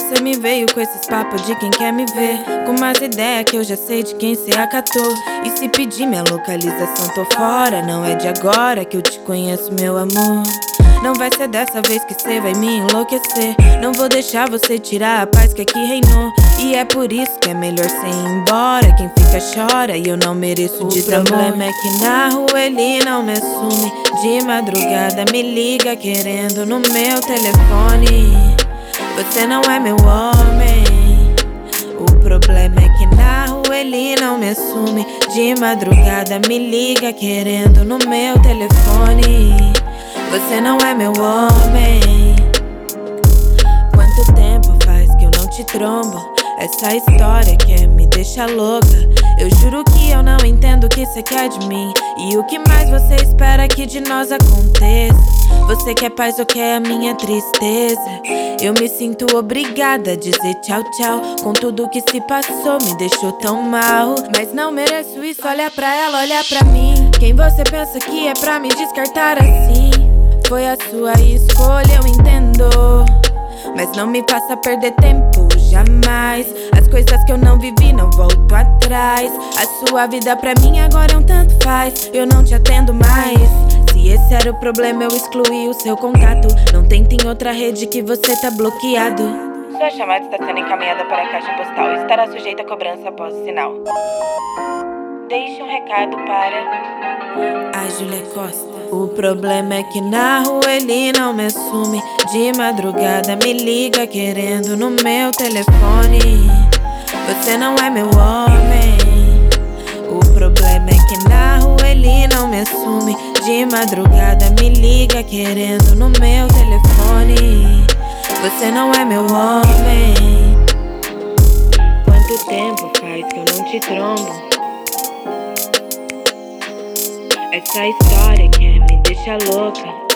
você me veio com esses papos de quem quer me ver, com umas ideias que eu já sei de quem cê acatou. E se pedir minha localização, tô fora. Não é de agora que eu te conheço, meu amor. Não vai ser dessa vez que cê vai me enlouquecer. Não vou deixar você tirar a paz que aqui reinou. E é por isso que é melhor cê ir embora. Quem fica chora e eu não mereço desamor. O problema é que na rua ele não me assume. De madrugada me liga querendo no meu telefone. Você não é meu homem. O problema é que na rua ele não me assume. De madrugada me liga querendo no meu telefone. Você não é meu homem. Quanto tempo faz que eu não te trombo? Essa história que me deixa louca. Eu juro que eu não entendo o que cê quer de mim. E o que mais você espera que de nós aconteça? Você quer paz ou quer a minha tristeza? Eu me sinto obrigada a dizer tchau, tchau. Com tudo que se passou me deixou tão mal. Mas não mereço isso, olha pra ela, olha pra mim. Quem você pensa que é pra me descartar assim? Foi a sua escolha, eu entendo. Mas não me faça perder tempo, jamais. As coisas que eu não vivi não volto atrás. A sua vida pra mim agora é um tanto faz. Eu não te atendo mais. Se esse era o problema, eu excluí o seu contato. Não tenta em outra rede que você tá bloqueado. Sua chamada está sendo encaminhada para a caixa postal e estará sujeita a cobrança após o sinal. Deixe um recado para a Júlia Costa. O problema é que na rua ele não me assume. De madrugada me liga querendo no meu telefone. Você não é meu homem. O problema é que na rua ele não me assume. De madrugada me liga querendo no meu telefone. Você não é meu homem. Quanto tempo faz que eu não te trombo? Essa história que me deixa louca.